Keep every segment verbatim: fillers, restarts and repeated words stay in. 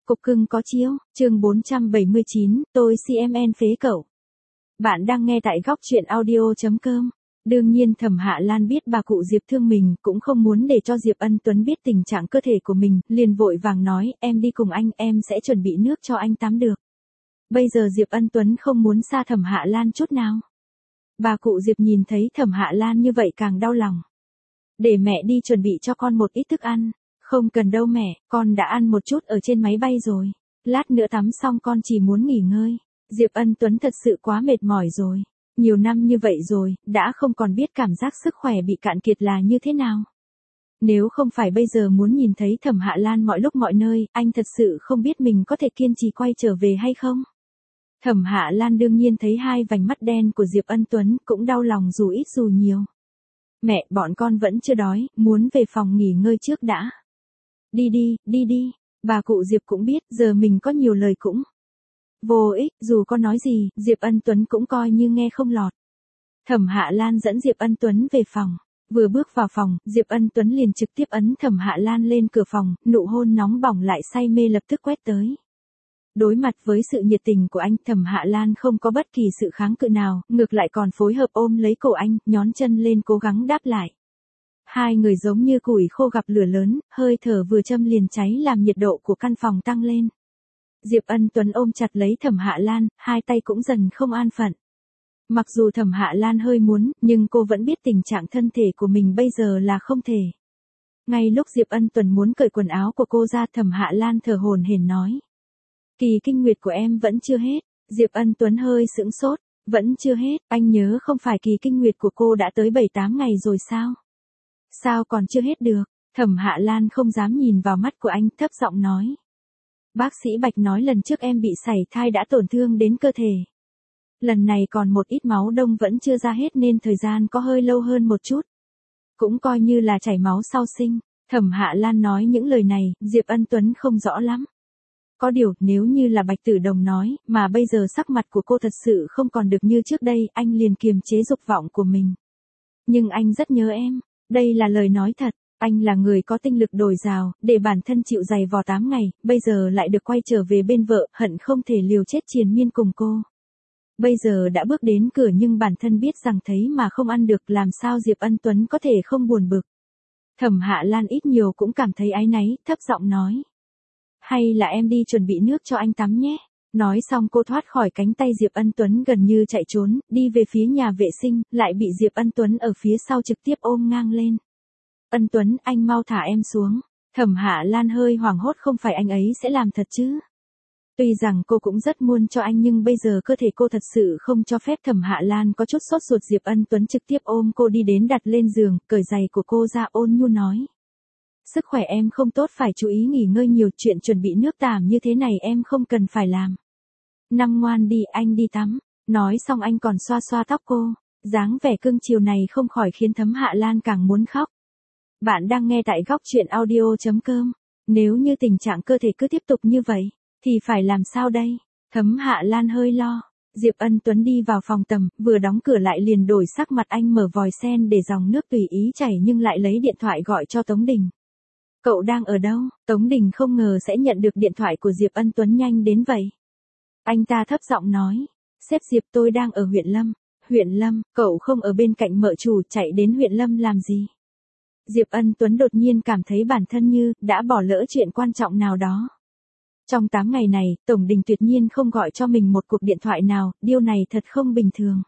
Cục cưng có chiếu, chương bốn trăm bảy mươi chín, tôi xê em en phế cậu. Bạn đang nghe tại góc truyện audio chấm com. Đương nhiên Thẩm Hạ Lan biết bà cụ Diệp thương mình, cũng không muốn để cho Diệp Ân Tuấn biết tình trạng cơ thể của mình, liền vội vàng nói, em đi cùng anh, em sẽ chuẩn bị nước cho anh tắm được. Bây giờ Diệp Ân Tuấn không muốn xa Thẩm Hạ Lan chút nào. Bà cụ Diệp nhìn thấy Thẩm Hạ Lan như vậy càng đau lòng. Để mẹ đi chuẩn bị cho con một ít thức ăn. Không cần đâu mẹ, con đã ăn một chút ở trên máy bay rồi. Lát nữa tắm xong con chỉ muốn nghỉ ngơi. Diệp Ân Tuấn thật sự quá mệt mỏi rồi. Nhiều năm như vậy rồi, đã không còn biết cảm giác sức khỏe bị cạn kiệt là như thế nào. Nếu không phải bây giờ muốn nhìn thấy Thẩm Hạ Lan mọi lúc mọi nơi, anh thật sự không biết mình có thể kiên trì quay trở về hay không. Thẩm Hạ Lan đương nhiên thấy hai vành mắt đen của Diệp Ân Tuấn cũng đau lòng dù ít dù nhiều. Mẹ, bọn con vẫn chưa đói, muốn về phòng nghỉ ngơi trước đã. Đi đi, đi đi, bà cụ Diệp cũng biết giờ mình có nhiều lời cũng vô ích, dù có nói gì, Diệp Ân Tuấn cũng coi như nghe không lọt. Thẩm Hạ Lan dẫn Diệp Ân Tuấn về phòng, vừa bước vào phòng, Diệp Ân Tuấn liền trực tiếp ấn Thẩm Hạ Lan lên cửa phòng, nụ hôn nóng bỏng lại say mê lập tức quét tới. Đối mặt với sự nhiệt tình của anh, Thẩm Hạ Lan không có bất kỳ sự kháng cự nào, ngược lại còn phối hợp ôm lấy cổ anh, nhón chân lên cố gắng đáp lại. Hai người giống như củi khô gặp lửa lớn, hơi thở vừa châm liền cháy làm nhiệt độ của căn phòng tăng lên. Diệp Ân Tuấn ôm chặt lấy Thẩm Hạ Lan, hai tay cũng dần không an phận. Mặc dù Thẩm Hạ Lan hơi muốn, nhưng cô vẫn biết tình trạng thân thể của mình bây giờ là không thể. Ngay lúc Diệp Ân Tuấn muốn cởi quần áo của cô ra, Thẩm Hạ Lan thở hổn hển nói. Kỳ kinh nguyệt của em vẫn chưa hết. Diệp Ân Tuấn hơi sững sốt, vẫn chưa hết, anh nhớ không phải kỳ kinh nguyệt của cô đã tới bảy tám ngày rồi sao? Sao còn chưa hết được? Thẩm Hạ Lan không dám nhìn vào mắt của anh, thấp giọng nói. Bác sĩ Bạch nói lần trước em bị sảy thai đã tổn thương đến cơ thể. Lần này còn một ít máu đông vẫn chưa ra hết nên thời gian có hơi lâu hơn một chút. Cũng coi như là chảy máu sau sinh. Thẩm Hạ Lan nói những lời này, Diệp Ân Tuấn không rõ lắm. Có điều, nếu như là Bạch Tử Đồng nói, mà bây giờ sắc mặt của cô thật sự không còn được như trước đây, anh liền kiềm chế dục vọng của mình. Nhưng anh rất nhớ em. Đây là lời nói thật, anh là người có tinh lực dồi dào, để bản thân chịu dày vò tám ngày, bây giờ lại được quay trở về bên vợ, hận không thể liều chết triền miên cùng cô. Bây giờ đã bước đến cửa nhưng bản thân biết rằng thấy mà không ăn được, làm sao Diệp Ân Tuấn có thể không buồn bực. Thẩm Hạ Lan ít nhiều cũng cảm thấy áy náy, thấp giọng nói. Hay là em đi chuẩn bị nước cho anh tắm nhé. Nói xong cô thoát khỏi cánh tay Diệp Ân Tuấn gần như chạy trốn, đi về phía nhà vệ sinh, lại bị Diệp Ân Tuấn ở phía sau trực tiếp ôm ngang lên. Ân Tuấn, anh mau thả em xuống. Thẩm Hạ Lan hơi hoảng hốt, không phải anh ấy sẽ làm thật chứ. Tuy rằng cô cũng rất muốn cho anh nhưng bây giờ cơ thể cô thật sự không cho phép. Thẩm Hạ Lan có chút sốt ruột, Diệp Ân Tuấn trực tiếp ôm cô đi đến đặt lên giường, cởi giày của cô ra, ôn nhu nói. Sức khỏe em không tốt, phải chú ý nghỉ ngơi nhiều, chuyện chuẩn bị nước tắm như thế này em không cần phải làm. Năm ngoan đi, anh đi tắm. Nói xong anh còn xoa xoa tóc cô, dáng vẻ cưng chiều này không khỏi khiến Thẩm Hạ Lan càng muốn khóc. Bạn đang nghe tại góc truyện audio chấm com. Nếu như tình trạng cơ thể cứ tiếp tục như vậy, thì phải làm sao đây? Thẩm Hạ Lan hơi lo. Diệp Ân Tuấn đi vào phòng tắm, vừa đóng cửa lại liền đổi sắc mặt, anh mở vòi sen để dòng nước tùy ý chảy nhưng lại lấy điện thoại gọi cho Tống Đình. Cậu đang ở đâu? Tống Đình không ngờ sẽ nhận được điện thoại của Diệp Ân Tuấn nhanh đến vậy. Anh ta thấp giọng nói. Sếp Diệp, tôi đang ở huyện Lâm. Huyện Lâm, cậu không ở bên cạnh mợ chủ, chạy đến huyện Lâm làm gì? Diệp Ân Tuấn đột nhiên cảm thấy bản thân như đã bỏ lỡ chuyện quan trọng nào đó. Trong tám ngày này, Tổng Đình tuyệt nhiên không gọi cho mình một cuộc điện thoại nào, điều này thật không bình thường.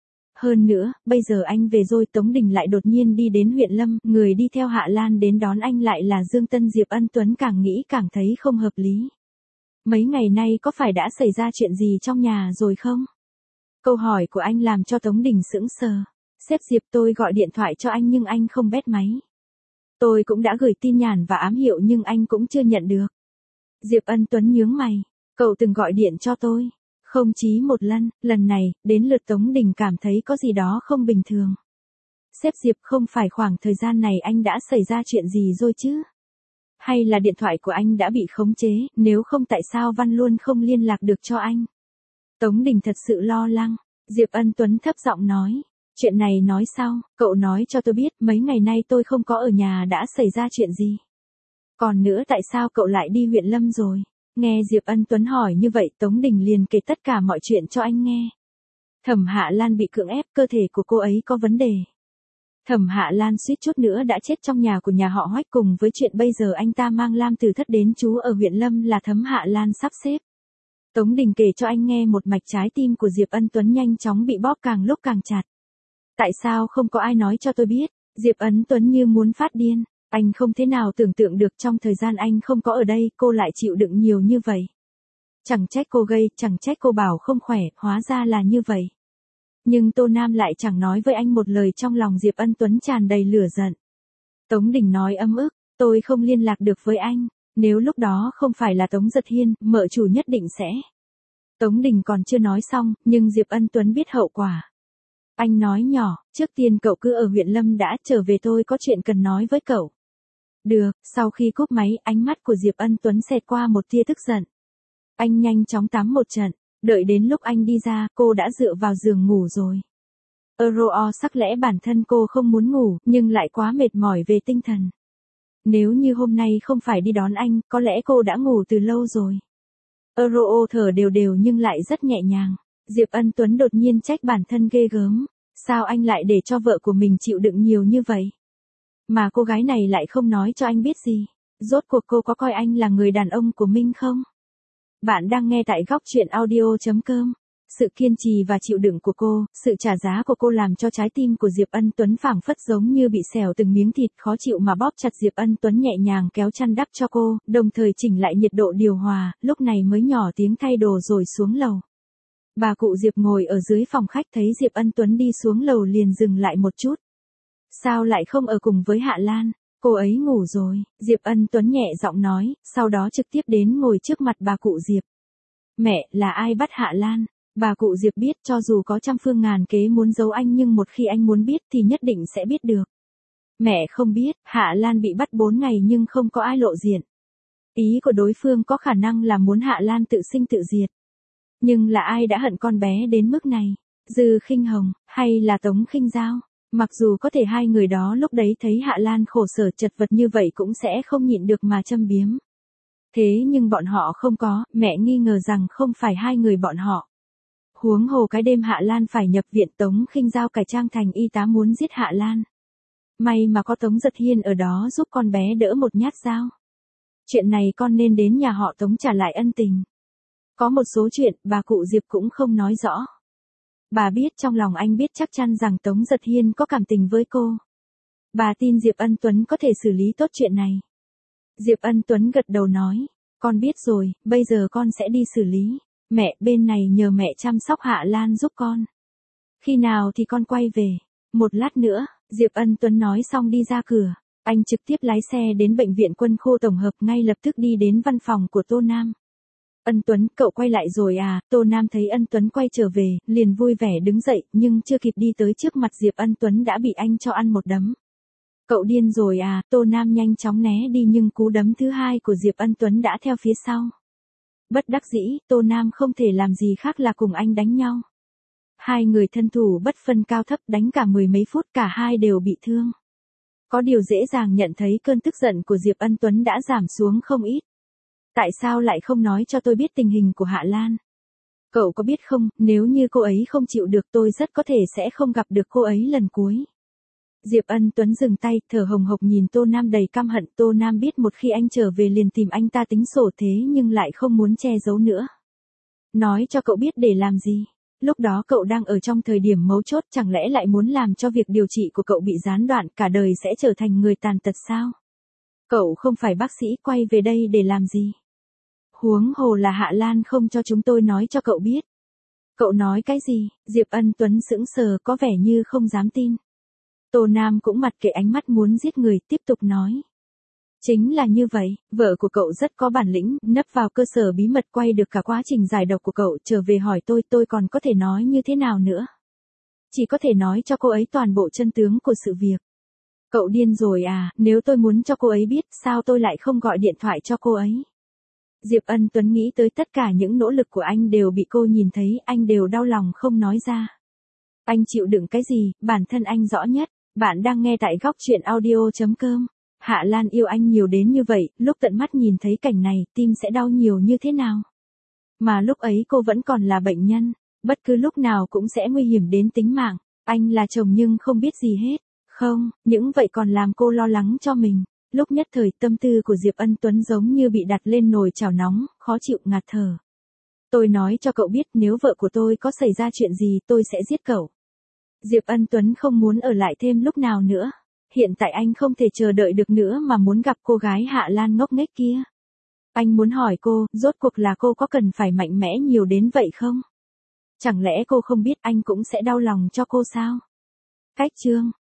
Hơn nữa, bây giờ anh về rồi, Tống Đình lại đột nhiên đi đến huyện Lâm, người đi theo Hạ Lan đến đón anh lại là Dương Tân. Diệp Ân Tuấn càng nghĩ càng thấy không hợp lý. Mấy ngày nay có phải đã xảy ra chuyện gì trong nhà rồi không? Câu hỏi của anh làm cho Tống Đình sững sờ. Sếp Diệp, tôi gọi điện thoại cho anh nhưng anh không bắt máy. Tôi cũng đã gửi tin nhắn và ám hiệu nhưng anh cũng chưa nhận được. Diệp Ân Tuấn nhướng mày. Cậu từng gọi điện cho tôi. Không chí một lần, lần này, đến lượt Tống Đình cảm thấy có gì đó không bình thường. Sếp Diệp, không phải khoảng thời gian này anh đã xảy ra chuyện gì rồi chứ? Hay là điện thoại của anh đã bị khống chế, nếu không tại sao Văn luôn không liên lạc được cho anh? Tống Đình thật sự lo lắng. Diệp Ân Tuấn thấp giọng nói. Chuyện này nói sau, cậu nói cho tôi biết mấy ngày nay tôi không có ở nhà đã xảy ra chuyện gì. Còn nữa tại sao cậu lại đi huyện Lâm rồi? Nghe Diệp Ân Tuấn hỏi như vậy, Tống Đình liền kể tất cả mọi chuyện cho anh nghe. Thẩm Hạ Lan bị cưỡng ép, cơ thể của cô ấy có vấn đề. Thẩm Hạ Lan suýt chút nữa đã chết trong nhà của nhà họ Hoách, cùng với chuyện bây giờ anh ta mang Lam Từ Thất đến trú ở huyện Lâm là Thẩm Hạ Lan sắp xếp. Tống Đình kể cho anh nghe một mạch trái tim của Diệp Ân Tuấn nhanh chóng bị bóp càng lúc càng chặt. Tại sao không có ai nói cho tôi biết? Diệp Ân Tuấn như muốn phát điên. Anh không thể nào tưởng tượng được trong thời gian anh không có ở đây, cô lại chịu đựng nhiều như vậy. Chẳng trách cô gây, chẳng trách cô bảo không khỏe, hóa ra là như vậy. Nhưng Tô Nam lại chẳng nói với anh một lời, trong lòng Diệp Ân Tuấn tràn đầy lửa giận. Tống Đình nói ấm ức, tôi không liên lạc được với anh, nếu lúc đó không phải là Tống Giật Hiên, mợ chủ nhất định sẽ. Tống Đình còn chưa nói xong, nhưng Diệp Ân Tuấn biết hậu quả. Anh nói nhỏ, trước tiên cậu cứ ở huyện Lâm đã, trở về tôi có chuyện cần nói với cậu. Được, sau khi cúp máy, ánh mắt của Diệp Ân Tuấn xẹt qua một tia tức giận. Anh nhanh chóng tắm một trận, đợi đến lúc anh đi ra, cô đã dựa vào giường ngủ rồi. Euro sắc lẽ bản thân cô không muốn ngủ, nhưng lại quá mệt mỏi về tinh thần. Nếu như hôm nay không phải đi đón anh, có lẽ cô đã ngủ từ lâu rồi. Euro thở đều đều nhưng lại rất nhẹ nhàng. Diệp Ân Tuấn đột nhiên trách bản thân ghê gớm. Sao anh lại để cho vợ của mình chịu đựng nhiều như vậy? Mà cô gái này lại không nói cho anh biết gì. Rốt cuộc cô có coi anh là người đàn ông của mình không? Bạn đang nghe tại góc truyện audio chấm com. Sự kiên trì và chịu đựng của cô, sự trả giá của cô làm cho trái tim của Diệp Ân Tuấn phảng phất giống như bị xẻo từng miếng thịt, khó chịu mà bóp chặt. Diệp Ân Tuấn nhẹ nhàng kéo chăn đắp cho cô, đồng thời chỉnh lại nhiệt độ điều hòa, lúc này mới nhỏ tiếng thay đồ rồi xuống lầu. Bà cụ Diệp ngồi ở dưới phòng khách thấy Diệp Ân Tuấn đi xuống lầu liền dừng lại một chút. Sao lại không ở cùng với Hạ Lan? Cô ấy ngủ rồi, Diệp Ân Tuấn nhẹ giọng nói, sau đó trực tiếp đến ngồi trước mặt bà cụ Diệp. Mẹ, là ai bắt Hạ Lan? Bà cụ Diệp biết cho dù có trăm phương ngàn kế muốn giấu anh, nhưng một khi anh muốn biết thì nhất định sẽ biết được. Mẹ không biết, Hạ Lan bị bắt bốn ngày nhưng không có ai lộ diện. Ý của đối phương có khả năng là muốn Hạ Lan tự sinh tự diệt. Nhưng là ai đã hận con bé đến mức này? Dư Khinh Hồng, hay là Tống Khinh Giao? Mặc dù có thể hai người đó lúc đấy thấy Hạ Lan khổ sở chật vật như vậy cũng sẽ không nhịn được mà châm biếm. Thế nhưng bọn họ không có, mẹ nghi ngờ rằng không phải hai người bọn họ. Huống hồ cái đêm Hạ Lan phải nhập viện, Tống Khinh Giao cải trang thành y tá muốn giết Hạ Lan. May mà có Tống Giật Hiên ở đó giúp con bé đỡ một nhát dao. Chuyện này con nên đến nhà họ Tống trả lại ân tình. Có một số chuyện, bà cụ Diệp cũng không nói rõ. Bà biết trong lòng anh biết chắc chắn rằng Tống Giật Hiên có cảm tình với cô. Bà tin Diệp Ân Tuấn có thể xử lý tốt chuyện này. Diệp Ân Tuấn gật đầu nói, con biết rồi, bây giờ con sẽ đi xử lý. Mẹ, bên này nhờ mẹ chăm sóc Hạ Lan giúp con. Khi nào thì con quay về? Một lát nữa, Diệp Ân Tuấn nói xong đi ra cửa. Anh trực tiếp lái xe đến bệnh viện Quân khu tổng hợp, ngay lập tức đi đến văn phòng của Tô Nam. Ân Tuấn, cậu quay lại rồi à? Tô Nam thấy Ân Tuấn quay trở về, liền vui vẻ đứng dậy, nhưng chưa kịp đi tới trước mặt Diệp Ân Tuấn đã bị anh cho ăn một đấm. Cậu điên rồi à? Tô Nam nhanh chóng né đi nhưng cú đấm thứ hai của Diệp Ân Tuấn đã theo phía sau. Bất đắc dĩ, Tô Nam không thể làm gì khác là cùng anh đánh nhau. Hai người thân thủ bất phân cao thấp, đánh cả mười mấy phút, cả hai đều bị thương. Có điều dễ dàng nhận thấy cơn tức giận của Diệp Ân Tuấn đã giảm xuống không ít. Tại sao lại không nói cho tôi biết tình hình của Hạ Lan? Cậu có biết không, nếu như cô ấy không chịu được tôi rất có thể sẽ không gặp được cô ấy lần cuối. Diệp Ân Tuấn dừng tay, thở hồng hộc nhìn Tô Nam đầy căm hận. Tô Nam biết một khi anh trở về liền tìm anh ta tính sổ, thế nhưng lại không muốn che giấu nữa. Nói cho cậu biết để làm gì? Lúc đó cậu đang ở trong thời điểm mấu chốt, chẳng lẽ lại muốn làm cho việc điều trị của cậu bị gián đoạn, cả đời sẽ trở thành người tàn tật sao? Cậu không phải bác sĩ, quay về đây để làm gì? Huống hồ là Hạ Lan không cho chúng tôi nói cho cậu biết. Cậu nói cái gì? Diệp Ân Tuấn sững sờ, có vẻ như không dám tin. Tô Nam cũng mặt kệ ánh mắt muốn giết người, tiếp tục nói. Chính là như vậy, vợ của cậu rất có bản lĩnh, nấp vào cơ sở bí mật quay được cả quá trình giải độc của cậu, trở về hỏi tôi, tôi còn có thể nói như thế nào nữa? Chỉ có thể nói cho cô ấy toàn bộ chân tướng của sự việc. Cậu điên rồi à, nếu tôi muốn cho cô ấy biết, sao tôi lại không gọi điện thoại cho cô ấy? Diệp Ân Tuấn nghĩ tới tất cả những nỗ lực của anh đều bị cô nhìn thấy, anh đều đau lòng không nói ra. Anh chịu đựng cái gì, bản thân anh rõ nhất. Bạn đang nghe tại góc truyện audio chấm com. Hạ Lan yêu anh nhiều đến như vậy, lúc tận mắt nhìn thấy cảnh này, tim sẽ đau nhiều như thế nào? Mà lúc ấy cô vẫn còn là bệnh nhân, bất cứ lúc nào cũng sẽ nguy hiểm đến tính mạng. Anh là chồng nhưng không biết gì hết. Không, những vậy còn làm cô lo lắng cho mình. Lúc nhất thời tâm tư của Diệp Ân Tuấn giống như bị đặt lên nồi chảo nóng, khó chịu ngạt thở. Tôi nói cho cậu biết nếu vợ của tôi có xảy ra chuyện gì tôi sẽ giết cậu. Diệp Ân Tuấn không muốn ở lại thêm lúc nào nữa. Hiện tại anh không thể chờ đợi được nữa mà muốn gặp cô gái Hạ Lan ngốc nghếch kia. Anh muốn hỏi cô, rốt cuộc là cô có cần phải mạnh mẽ nhiều đến vậy không? Chẳng lẽ cô không biết anh cũng sẽ đau lòng cho cô sao? Cách chương